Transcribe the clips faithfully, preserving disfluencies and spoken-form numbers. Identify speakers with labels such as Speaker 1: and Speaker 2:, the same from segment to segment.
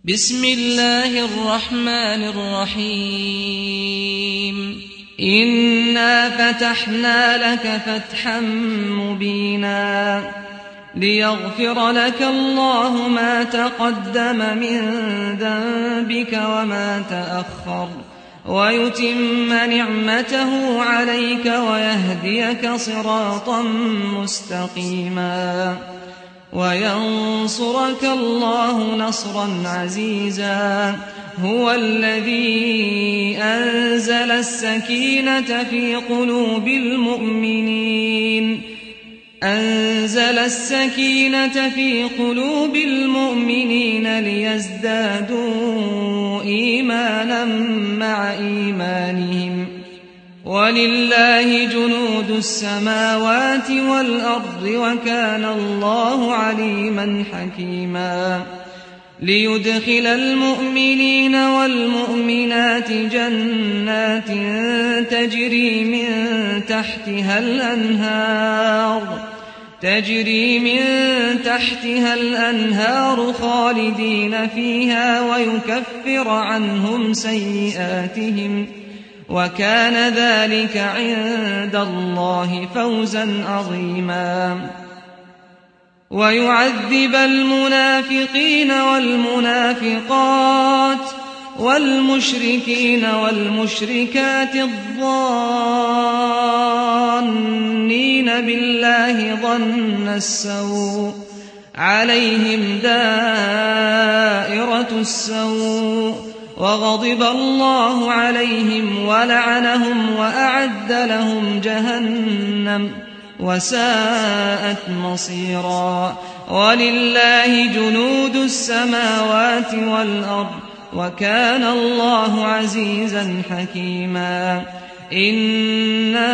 Speaker 1: بسم الله الرحمن الرحيم إنا فتحنا لك فتحا مبينا ليغفر لك الله ما تقدم من ذنبك وما تأخر ويتم نعمته عليك ويهديك صراطا مستقيما وينصرك الله نصرا عزيزا هو الذي أنزل السكينة في قلوب المؤمنين أنزل السكينة في قلوب المؤمنين ليزدادوا إيمانا مع إيمانهم ولله جنود السماوات والأرض وكان الله عليما حكيما ليدخل المؤمنين والمؤمنات جنات تجري من تحتها الأنهار تجري من تحتها الأنهار خالدين فيها ويكفر عنهم سيئاتهم وكان ذلك عند الله فوزا عظيما ويعذب المنافقين والمنافقات والمشركين والمشركات الظانين بالله ظن السوء عليهم دائرة السوء وغضب الله عليهم ولعنهم وأعد لهم جهنم وساءت مصيرا ولله جنود السماوات والأرض وكان الله عزيزا حكيما إنا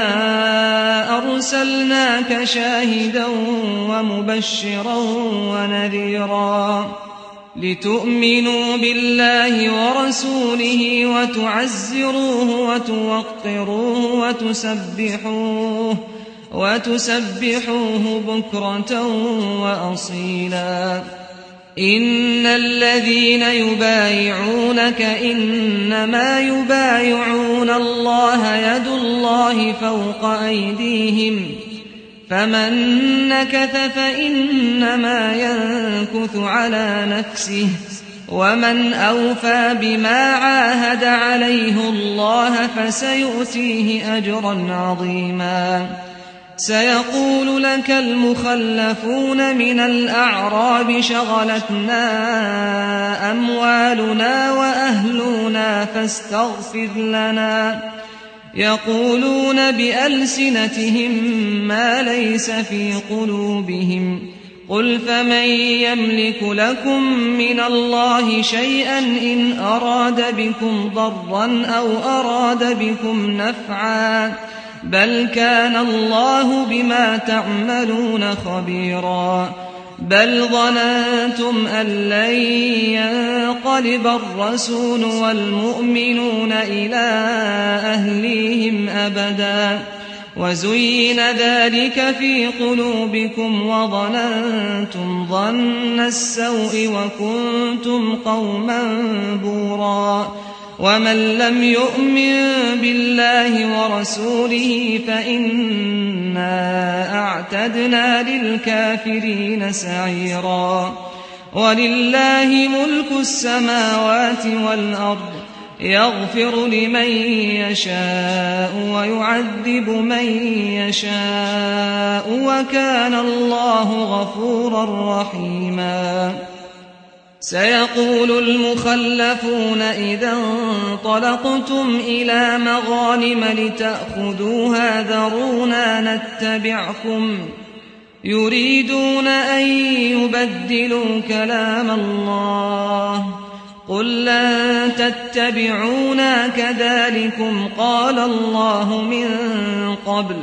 Speaker 1: أرسلناك شاهدا ومبشرا ونذيرا لتؤمنوا بالله ورسوله وتعزروه وتوقروه وتسبحوه وتسبحوه بكرة وأصيلا إن الذين يبايعونك إنما يبايعون الله يد الله فوق أيديهم فمن نكث فإنما ينكث على نفسه ومن أوفى بما عاهد عليه الله فسيؤتيه أجرا عظيما سيقول لك المخلفون من الأعراب شغلتنا أموالنا وأهلنا فاستغفر لنا يقولون بألسنتهم ما ليس في قلوبهم قل فمن يملك لكم من الله شيئا إن أراد بكم ضرا أو أراد بكم نفعا بل كان الله بما تعملون خبيرا بل ظننتم أن لن ينقلب الرسول والمؤمنون إلى أهليهم أبدا وزين ذلك في قلوبكم وظننتم ظن السوء وكنتم قوما بورا ومن لم يؤمن بالله ورسوله فإنا أعتدنا للكافرين سعيرا ولله ملك السماوات والأرض يغفر لمن يشاء ويعذب من يشاء وكان الله غفورا رحيما سيقول المخلفون إذا انطلقتم إلى مغانم لتأخذوها ذرونا نتبعكم يريدون أن يبدلوا كلام الله قل لن تتبعونا كذلكم قال الله من قبل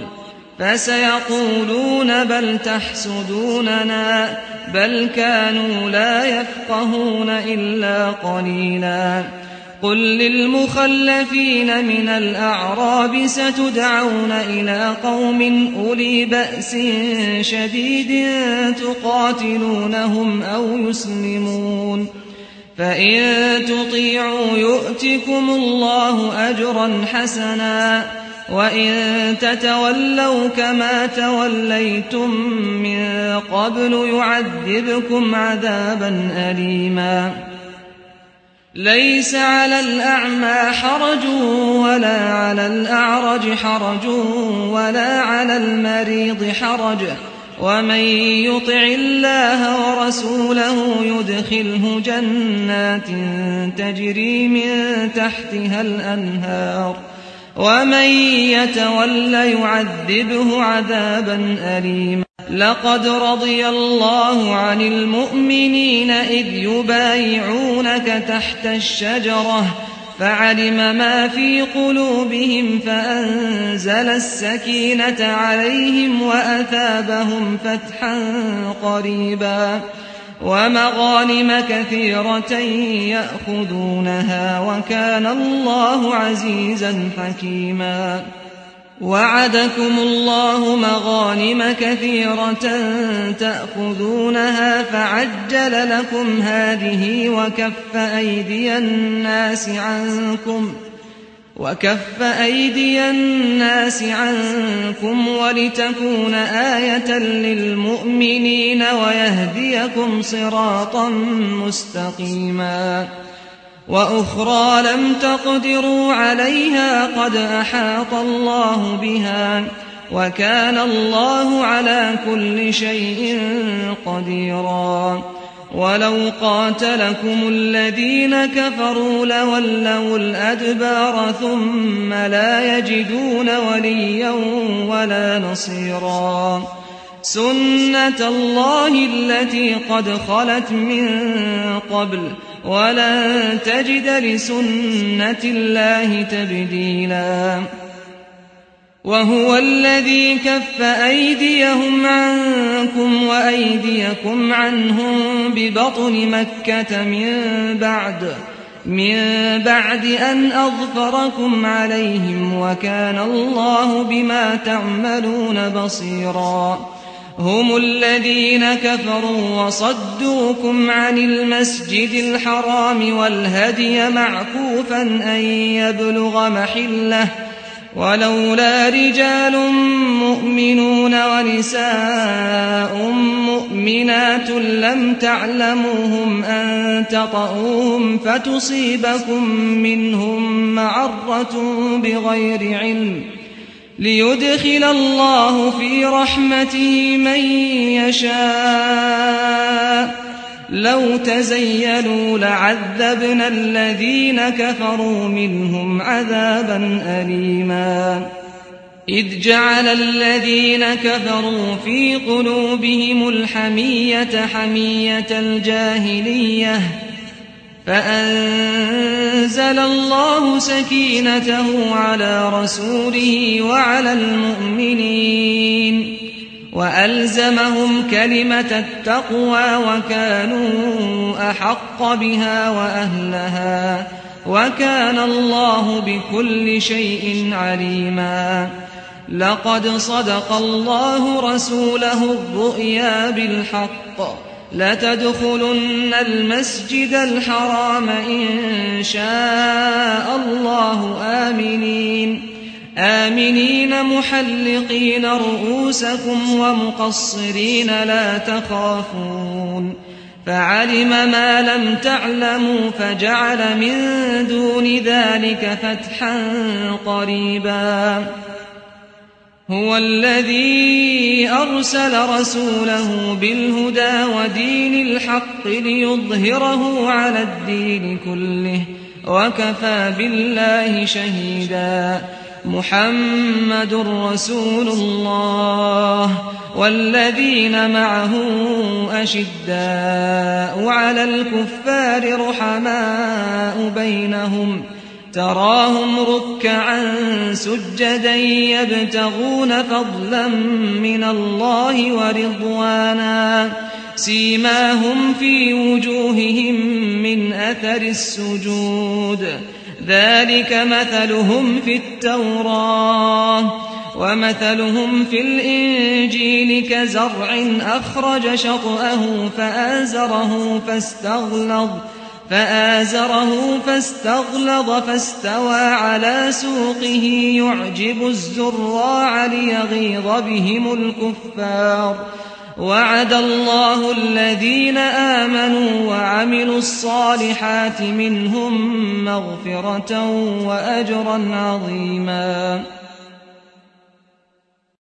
Speaker 1: فسيقولون بل تحسدوننا بل كانوا لا يفقهون إلا قليلا قل للمخلفين من الأعراب ستدعون إلى قوم أولي بأس شديد تقاتلونهم أو يسلمون فإن تطيعوا يؤتكم الله أجرا حسنا وإن تتولوا كما توليتم من قبل يعذبكم عذابا أليما ليس على الأعمى حرج ولا على الأعرج حرج ولا على المريض حرج ومن يطع الله ورسوله يدخله جنات تجري من تحتها الأنهار ومن يتول يعذبه عذابا أليما لقد رضي الله عن المؤمنين إذ يبايعونك تحت الشجرة فعلم ما في قلوبهم فأنزل السكينة عليهم وأثابهم فتحا قريبا ومغانم كثيرة يأخذونها وكان الله عزيزا حكيما وعدكم الله مغانم كثيرة تأخذونها فعجل لكم هذه وكف أيدي الناس عنكم وكف أيدي الناس عنكم ولتكون آية للمؤمنين ويهديكم صراطا مستقيما وأخرى لم تقدروا عليها قد أحاط الله بها وكان الله على كل شيء قديرا ولو قاتلكم الذين كفروا لولوا الأدبار ثم لا يجدون وليا ولا نصيرا سنة الله التي قد خلت من قبل ولن تجد لسنة الله تبديلا وهو الذي كف أيديهم عنكم وأيديكم عنهم ببطن مكة من بعد من بعد أن أظفركم عليهم وكان الله بما تعملون بصيرا هم الذين كفروا وصدوكم عن المسجد الحرام والهدي معكوفا أن يبلغ محله ولولا رجال مؤمنون ونساء مؤمنات لم تعلموهم أن تطؤوهم فتصيبكم منهم معرة بغير علم ليدخل الله في رحمته من يشاء لو تزيلوا لعذبنا الذين كفروا منهم عذابا أليما إذ جعل الذين كفروا في قلوبهم الحمية حمية الجاهلية فأنزل الله سكينته على رسوله وعلى المؤمنين وألزمهم كلمة التقوى وكانوا أحق بها وأهلها وكان الله بكل شيء عليما لقد صدق الله رسوله الرؤيا بالحق لتدخلن المسجد الحرام إن شاء الله آمنين آمنين محلقين رؤوسكم ومقصرين لا تخافون فعلم ما لم تعلموا فجعل من دون ذلك فتحا قريبا هو الذي أرسل رسوله بالهدى ودين الحق ليظهره على الدين كله وكفى بالله شهيدا محمد رسول الله والذين معه أشداء على الكفار رحماء بينهم تراهم ركعا سجدا يبتغون فضلا من الله ورضوانا سيماهم في وجوههم من أثر السجود ذلك مثلهم في التوراة ومثلهم في الإنجيل كزرع أخرج شطأه فآزره فاستغلظ فآزره فاستغلظ فاستوى على سوقه يعجب الزراع ليغيظ بهم الكفار وعد الله الذين آمنوا وعملوا الصالحات منهم مغفرة وأجرا عظيما